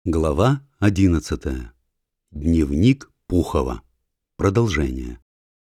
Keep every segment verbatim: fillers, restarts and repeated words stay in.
Глава одиннадцатая. Дневник Пухова. Продолжение.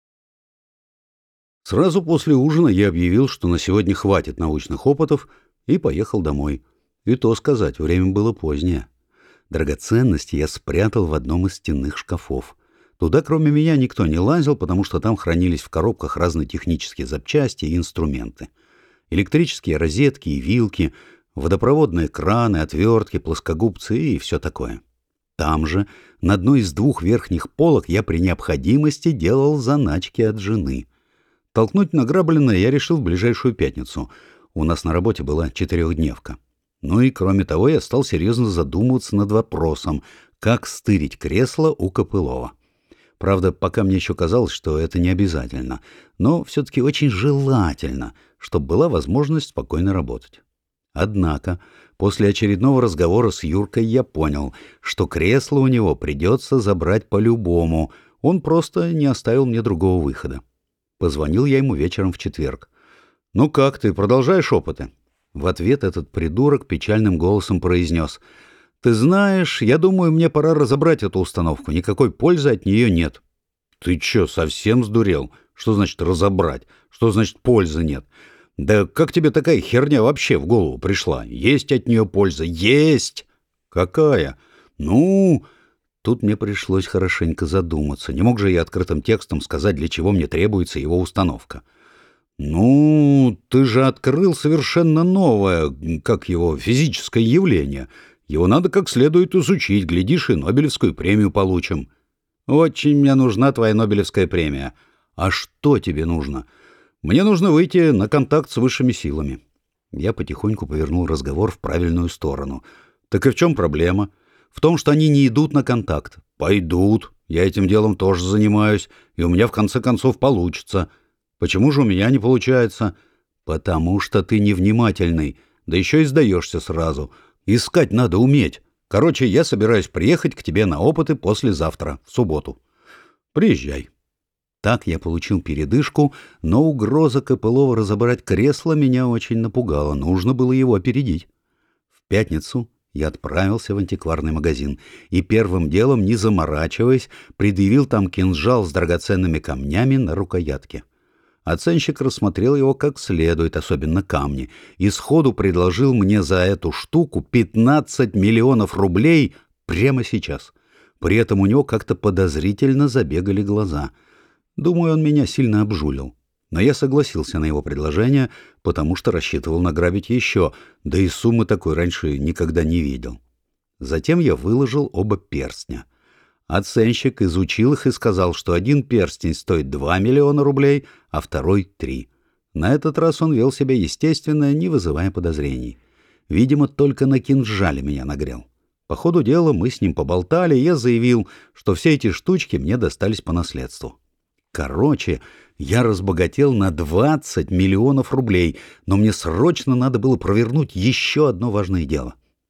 Сразу после ужина я объявил, что на сегодня хватит научных опытов, и поехал домой. И то сказать, время было позднее. Драгоценности я спрятал в одном из стенных шкафов. Туда, кроме меня, никто не лазил, потому что там хранились в коробках разные технические запчасти и инструменты. Электрические розетки и вилки, водопроводные краны, отвертки, плоскогубцы и все такое. Там же, на одной из двух верхних полок, я при необходимости делал заначки от жены. Толкнуть награбленное я решил в ближайшую пятницу. У нас на работе была четырехдневка. Ну и кроме того, я стал серьезно задумываться над вопросом, как стырить кресло у Копылова. Правда, пока мне еще казалось, что это не обязательно, но все-таки очень желательно, чтобы была возможность спокойно работать. Однако, после очередного разговора с Юркой я понял, что кресло у него придется забрать по-любому, он просто не оставил мне другого выхода. Позвонил я ему вечером в четверг. «Ну как ты, продолжаешь опыты?» В ответ этот придурок печальным голосом произнес: «Ты знаешь, я думаю, мне пора разобрать эту установку, никакой пользы от нее нет». «Ты че, совсем сдурел? Что значит разобрать? Что значит пользы нет? Да как тебе такая херня вообще в голову пришла? Есть от нее польза? Есть!» «Какая?» «Ну...» Тут мне пришлось хорошенько задуматься. Не мог же я открытым текстом сказать, для чего мне требуется его установка. «Ну, ты же открыл совершенно новое, как его, физическое явление. Его надо как следует изучить, глядишь, и Нобелевскую премию получим». «Очень мне нужна твоя Нобелевская премия». «А что тебе нужно?» «Мне нужно выйти на контакт с высшими силами». Я потихоньку повернул разговор в правильную сторону. «Так и в чем проблема?» «В том, что они не идут на контакт». «Пойдут. Я этим делом тоже занимаюсь, и у меня в конце концов получится». «Почему же у меня не получается?» «Потому что ты невнимательный, да еще и сдаешься сразу. Искать надо уметь. Короче, я собираюсь приехать к тебе на опыты послезавтра, в субботу». «Приезжай». Так я получил передышку, но угроза Копылова разобрать кресло меня очень напугала. Нужно было его опередить. В пятницу я отправился в антикварный магазин и первым делом, не заморачиваясь, предъявил там кинжал с драгоценными камнями на рукоятке. Оценщик рассмотрел его как следует, особенно камни, и сходу предложил мне за эту штуку пятнадцать миллионов рублей прямо сейчас. При этом у него как-то подозрительно забегали глаза. Думаю, он меня сильно обжулил. Но я согласился на его предложение, потому что рассчитывал награбить еще, да и суммы такой раньше никогда не видел. Затем я выложил оба перстня. Оценщик изучил их и сказал, что один перстень стоит два миллиона рублей, а второй — три. На этот раз он вел себя естественно, не вызывая подозрений. Видимо, только на кинжале меня нагрел. По ходу дела мы с ним поболтали, и я заявил, что все эти штучки мне достались по наследству. Короче, я разбогател на двадцать миллионов рублей, но мне срочно надо было провернуть еще одно важное дело.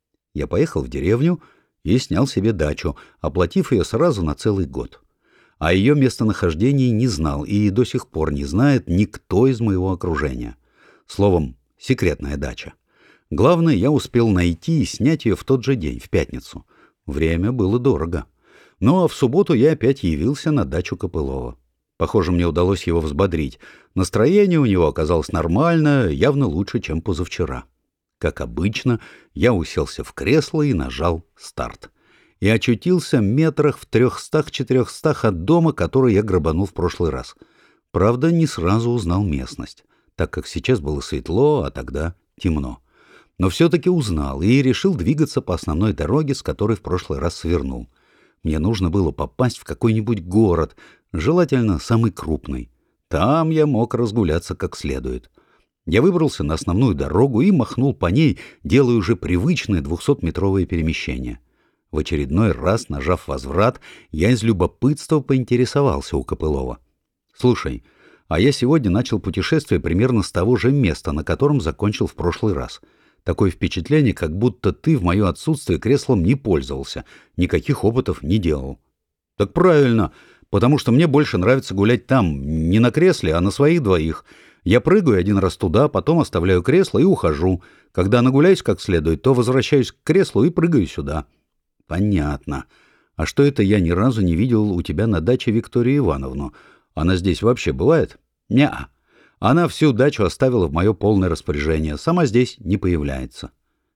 Я поехал в деревню и снял себе дачу, оплатив ее сразу на целый год. О ее местонахождении не знал и до сих пор не знает никто из моего окружения. Словом, секретная дача. Главное, я успел найти и снять ее в тот же день, в пятницу. Время было дорого. Ну а в субботу я опять явился на дачу Копылова. Похоже, мне удалось его взбодрить. Настроение у него оказалось нормальное, явно лучше, чем позавчера. Как обычно, я уселся в кресло и нажал «старт». И очутился метрах в трехстах-четырехстах от дома, который я грабанул в прошлый раз. Правда, не сразу узнал местность, так как сейчас было светло, а тогда темно. Но все-таки узнал и решил двигаться по основной дороге, с которой в прошлый раз свернул. Мне нужно было попасть в какой-нибудь город, желательно самый крупный. Там я мог разгуляться как следует. Я выбрался на основную дорогу и махнул по ней, делая уже привычное двухсотметровое перемещение. В очередной раз, нажав возврат, я из любопытства поинтересовался у Копылова. «Слушай, а я сегодня начал путешествие примерно с того же места, на котором закончил в прошлый раз. Такое впечатление, как будто ты в мое отсутствие креслом не пользовался, никаких опытов не делал». «Так правильно, потому что мне больше нравится гулять там, не на кресле, а на своих двоих. Я прыгаю один раз туда, потом оставляю кресло и ухожу. Когда нагуляюсь как следует, то возвращаюсь к креслу и прыгаю сюда». Понятно. А что это я ни разу не видел у тебя на даче Викторию Ивановну? Она здесь вообще бывает? Не-а. Она всю дачу оставила в мое полное распоряжение, сама здесь не появляется.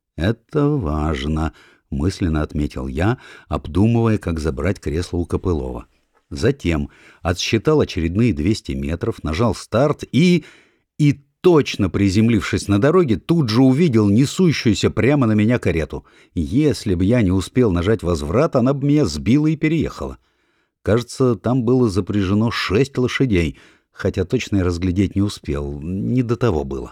Это важно, мысленно отметил я, обдумывая, как забрать кресло у Копылова. Затем отсчитал очередные двести метров, нажал старт и... и точно приземлившись на дороге, тут же увидел несущуюся прямо на меня карету. Если бы я не успел нажать возврат, она бы меня сбила и переехала. Кажется, там было запряжено шесть лошадей, хотя точно я разглядеть не успел, не до того было.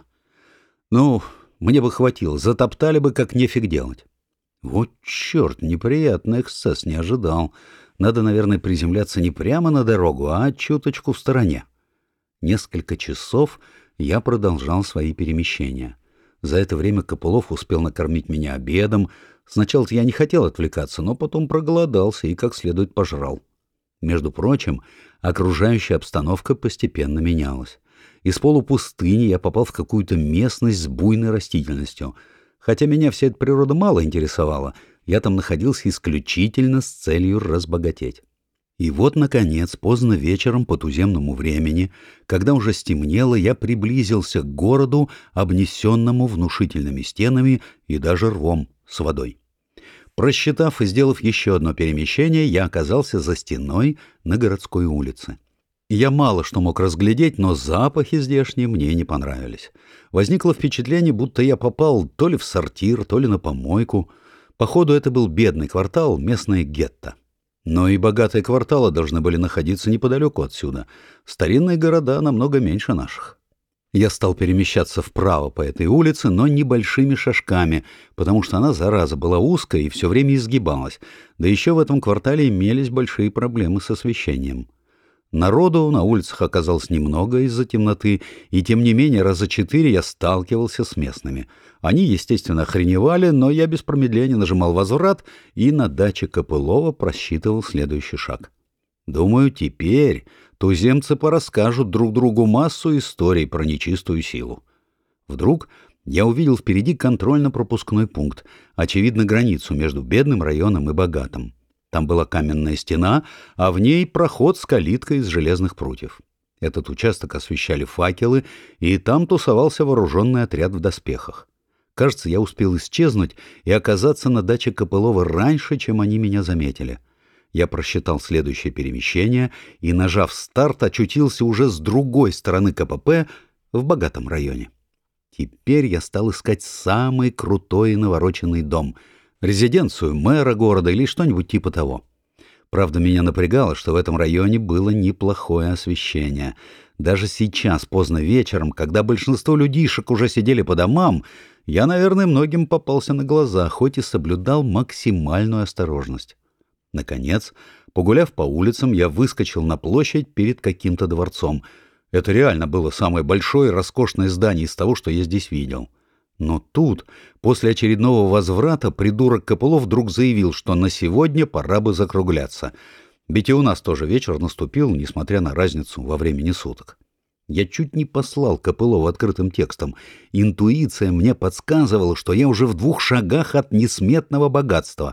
Ну, мне бы хватило, затоптали бы, как нефиг делать. Вот черт, неприятный эксцесс, не ожидал. Надо, наверное, приземляться не прямо на дорогу, а чуточку в стороне. Несколько часов я продолжал свои перемещения. За это время Копылов успел накормить меня обедом. Сначала-то я не хотел отвлекаться, но потом проголодался и как следует пожрал. Между прочим, окружающая обстановка постепенно менялась. Из полупустыни я попал в какую-то местность с буйной растительностью. Хотя меня вся эта природа мало интересовала, я там находился исключительно с целью разбогатеть. И вот, наконец, поздно вечером по туземному времени, когда уже стемнело, я приблизился к городу, обнесенному внушительными стенами и даже рвом с водой. Просчитав и сделав еще одно перемещение, я оказался за стеной на городской улице. Я мало что мог разглядеть, но запахи здешние мне не понравились. Возникло впечатление, будто я попал то ли в сортир, то ли на помойку. Походу, это был бедный квартал, местное гетто. Но и богатые кварталы должны были находиться неподалеку отсюда. Старинные города намного меньше наших. Я стал перемещаться вправо по этой улице, но небольшими шажками, потому что она, зараза, была узкая и все время изгибалась. Да еще в этом квартале имелись большие проблемы с освещением. Народу на улицах оказалось немного из-за темноты, и тем не менее раза четыре я сталкивался с местными. Они, естественно, охреневали, но я без промедления нажимал возврат и на даче Копылова просчитывал следующий шаг. Думаю, теперь туземцы порасскажут друг другу массу историй про нечистую силу. Вдруг я увидел впереди контрольно-пропускной пункт, очевидно, границу между бедным районом и богатым. Там была каменная стена, а в ней проход с калиткой из железных прутьев. Этот участок освещали факелы, и там тусовался вооруженный отряд в доспехах. Кажется, я успел исчезнуть и оказаться на даче Копылова раньше, чем они меня заметили. Я просчитал следующее перемещение и, нажав старт, очутился уже с другой стороны КПП в богатом районе. Теперь я стал искать самый крутой и навороченный дом — резиденцию мэра города или что-нибудь типа того. Правда, меня напрягало, что в этом районе было неплохое освещение. Даже сейчас, поздно вечером, когда большинство людишек уже сидели по домам, я, наверное, многим попался на глаза, хоть и соблюдал максимальную осторожность. Наконец, погуляв по улицам, я выскочил на площадь перед каким-то дворцом. Это реально было самое большое и роскошное здание из того, что я здесь видел. Но тут, после очередного возврата, придурок Копылов вдруг заявил, что на сегодня пора бы закругляться. Ведь и у нас тоже вечер наступил, несмотря на разницу во времени суток. Я чуть не послал Копылова открытым текстом. Интуиция мне подсказывала, что я уже в двух шагах от несметного богатства.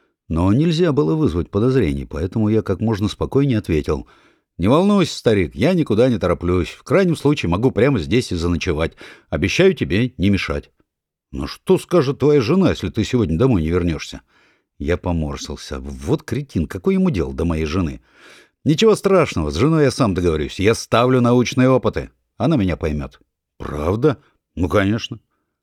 Но нельзя было вызвать подозрений, поэтому я как можно спокойнее ответил: «Не волнуйся, старик, я никуда не тороплюсь. В крайнем случае могу прямо здесь и заночевать. Обещаю тебе не мешать». «Ну что скажет твоя жена, если ты сегодня домой не вернешься?» Я поморщился. Вот кретин, какое ему дело до моей жены? «Ничего страшного, с женой я сам договорюсь. Я ставлю научные опыты. Она меня поймет». «Правда? Ну, конечно».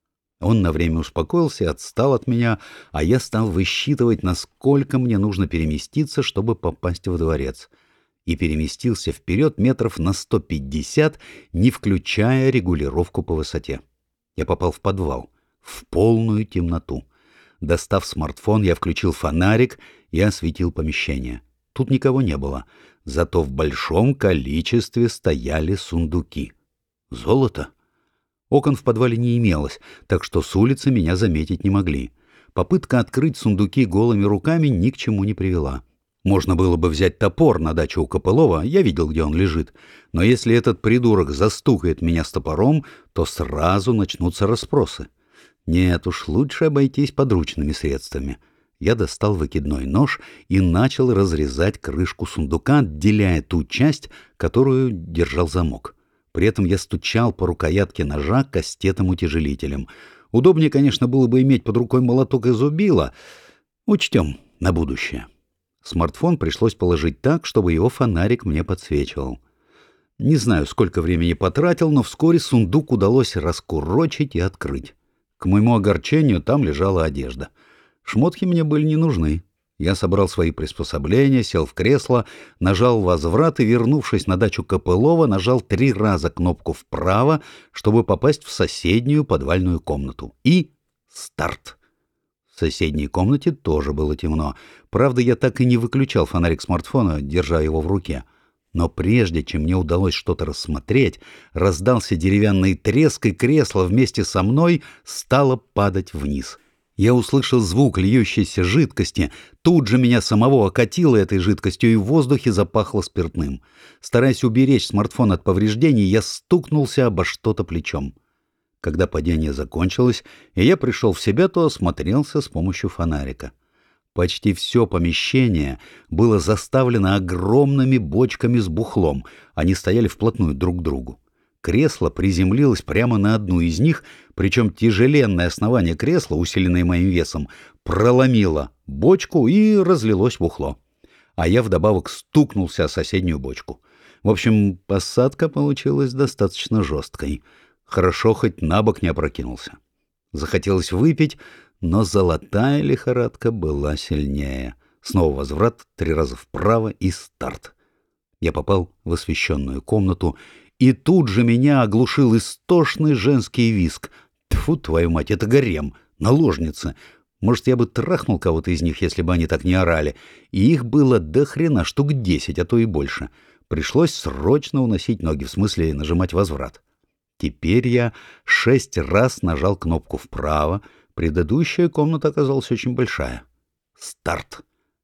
Он на время успокоился и отстал от меня, а я стал высчитывать, насколько мне нужно переместиться, чтобы попасть во дворец. И переместился вперед метров на сто пятьдесят, не включая регулировку по высоте. Я попал в подвал, в полную темноту. Достав смартфон, я включил фонарик и осветил помещение. Тут никого не было, зато в большом количестве стояли сундуки. Золото? Окон в подвале не имелось, так что с улицы меня заметить не могли. Попытка открыть сундуки голыми руками ни к чему не привела. Можно было бы взять топор на даче у Копылова, я видел, где он лежит. Но если этот придурок застукает меня с топором, то сразу начнутся расспросы. Нет уж, лучше обойтись подручными средствами. Я достал выкидной нож и начал разрезать крышку сундука, отделяя ту часть, которую держал замок. При этом я стучал по рукоятке ножа кастетом-утяжелителем. Удобнее, конечно, было бы иметь под рукой молоток и зубило. Учтем на будущее. Смартфон пришлось положить так, чтобы его фонарик мне подсвечивал. Не знаю, сколько времени потратил, но вскоре сундук удалось раскурочить и открыть. К моему огорчению там лежала одежда. Шмотки мне были не нужны. Я собрал свои приспособления, сел в кресло, нажал возврат и, вернувшись на дачу Копылова, нажал три раза кнопку вправо, чтобы попасть в соседнюю подвальную комнату. И старт. В соседней комнате тоже было темно. Правда, я так и не выключал фонарик смартфона, держа его в руке. Но прежде чем мне удалось что-то рассмотреть, раздался деревянный треск, и кресло вместе со мной стало падать вниз. Я услышал звук льющейся жидкости, тут же меня самого окатило этой жидкостью, и в воздухе запахло спиртным. Стараясь уберечь смартфон от повреждений, я стукнулся обо что-то плечом. Когда падение закончилось, и я пришел в себя, то осмотрелся с помощью фонарика. Почти все помещение было заставлено огромными бочками с бухлом, они стояли вплотную друг к другу. Кресло приземлилось прямо на одну из них, причем тяжеленное основание кресла, усиленное моим весом, проломило бочку и разлилось бухло. А я вдобавок стукнулся о соседнюю бочку. В общем, посадка получилась достаточно жесткой. Хорошо, хоть на бок не опрокинулся. Захотелось выпить, но золотая лихорадка была сильнее. Снова возврат, три раза вправо и старт. Я попал в освещенную комнату, и тут же меня оглушил истошный женский визг. Тьфу, твою мать, это гарем, наложницы. Может, я бы трахнул кого-то из них, если бы они так не орали. И их было до хрена штук десять, а то и больше. Пришлось срочно уносить ноги, в смысле нажимать возврат. Теперь я шесть раз нажал кнопку вправо. Предыдущая комната оказалась очень большая. Старт.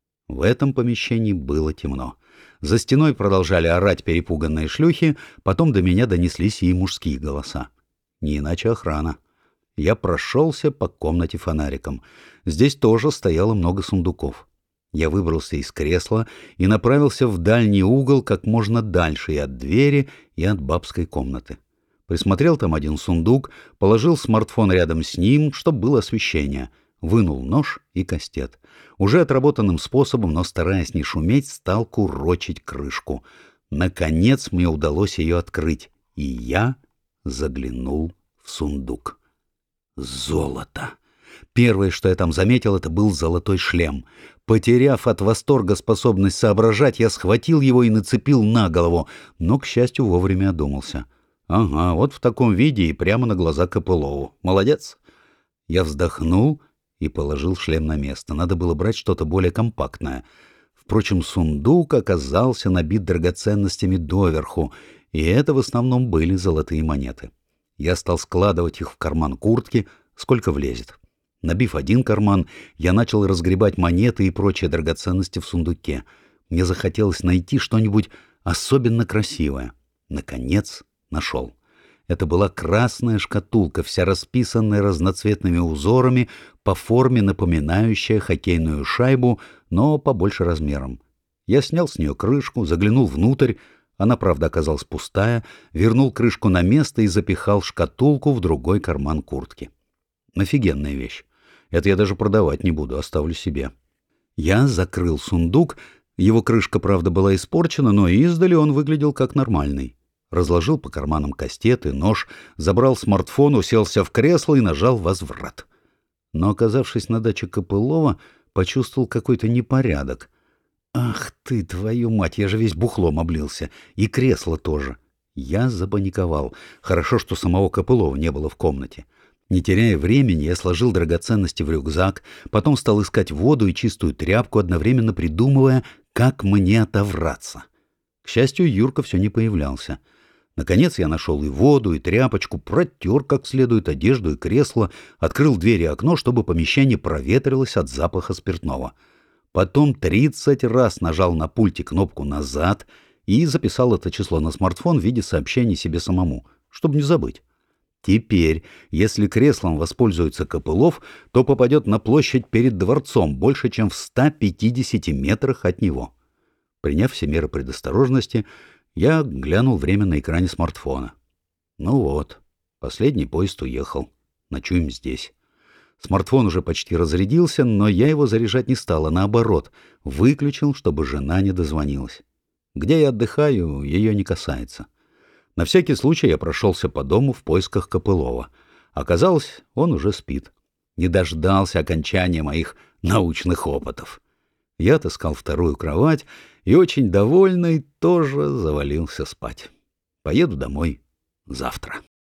В этом помещении было темно. За стеной продолжали орать перепуганные шлюхи, потом до меня донеслись и мужские голоса. Не иначе охрана. Я прошелся по комнате фонариком. Здесь тоже стояло много сундуков. Я выбрался из кресла и направился в дальний угол как можно дальше и от двери, и от бабской комнаты. Присмотрел там один сундук, положил смартфон рядом с ним, чтобы было освещение. Вынул нож и кастет. Уже отработанным способом, но стараясь не шуметь, стал курочить крышку. Наконец мне удалось ее открыть, и я заглянул в сундук. Золото! Первое, что я там заметил, это был золотой шлем. Потеряв от восторга способность соображать, я схватил его и нацепил на голову, но, к счастью, вовремя одумался. Ага, вот в таком виде и прямо на глаза Копылову. Молодец! Я вздохнул и положил шлем на место. Надо было брать что-то более компактное. Впрочем, сундук оказался набит драгоценностями доверху, и это в основном были золотые монеты. Я стал складывать их в карман куртки, сколько влезет. Набив один карман, я начал разгребать монеты и прочие драгоценности в сундуке. Мне захотелось найти что-нибудь особенно красивое. Наконец нашел. Это была красная шкатулка, вся расписанная разноцветными узорами, по форме напоминающая хоккейную шайбу, но побольше размером. Я снял с нее крышку, заглянул внутрь, она, правда, оказалась пустая, вернул крышку на место и запихал шкатулку в другой карман куртки. Офигенная вещь. Это я даже продавать не буду, оставлю себе. Я закрыл сундук, его крышка, правда, была испорчена, но издали он выглядел как нормальный. Разложил по карманам кастет и нож, забрал смартфон, уселся в кресло и нажал возврат. Но, оказавшись на даче Копылова, почувствовал какой-то непорядок. Ах ты, твою мать, я же весь бухлом облился. И кресло тоже. Я запаниковал. Хорошо, что самого Копылова не было в комнате. Не теряя времени, я сложил драгоценности в рюкзак, потом стал искать воду и чистую тряпку, одновременно придумывая, как мне отовраться. К счастью, Юрка все не появлялся. Наконец я нашел и воду, и тряпочку, протер как следует одежду и кресло, открыл дверь и окно, чтобы помещение проветрилось от запаха спиртного. Потом тридцать раз нажал на пульте кнопку «назад» и записал это число на смартфон в виде сообщений себе самому, чтобы не забыть. Теперь, если креслом воспользуется Копылов, то попадет на площадь перед дворцом больше, чем в ста пятидесяти метрах от него. Приняв все меры предосторожности, я глянул время на экране смартфона. Ну вот, последний поезд уехал. Ночуем здесь. Смартфон уже почти разрядился, но я его заряжать не стал, а наоборот, выключил, чтобы жена не дозвонилась. Где я отдыхаю, ее не касается. На всякий случай я прошелся по дому в поисках Копылова. Оказалось, он уже спит. Не дождался окончания моих научных опытов. Я отыскал вторую кровать и, очень довольный, тоже завалился спать. Поеду домой завтра.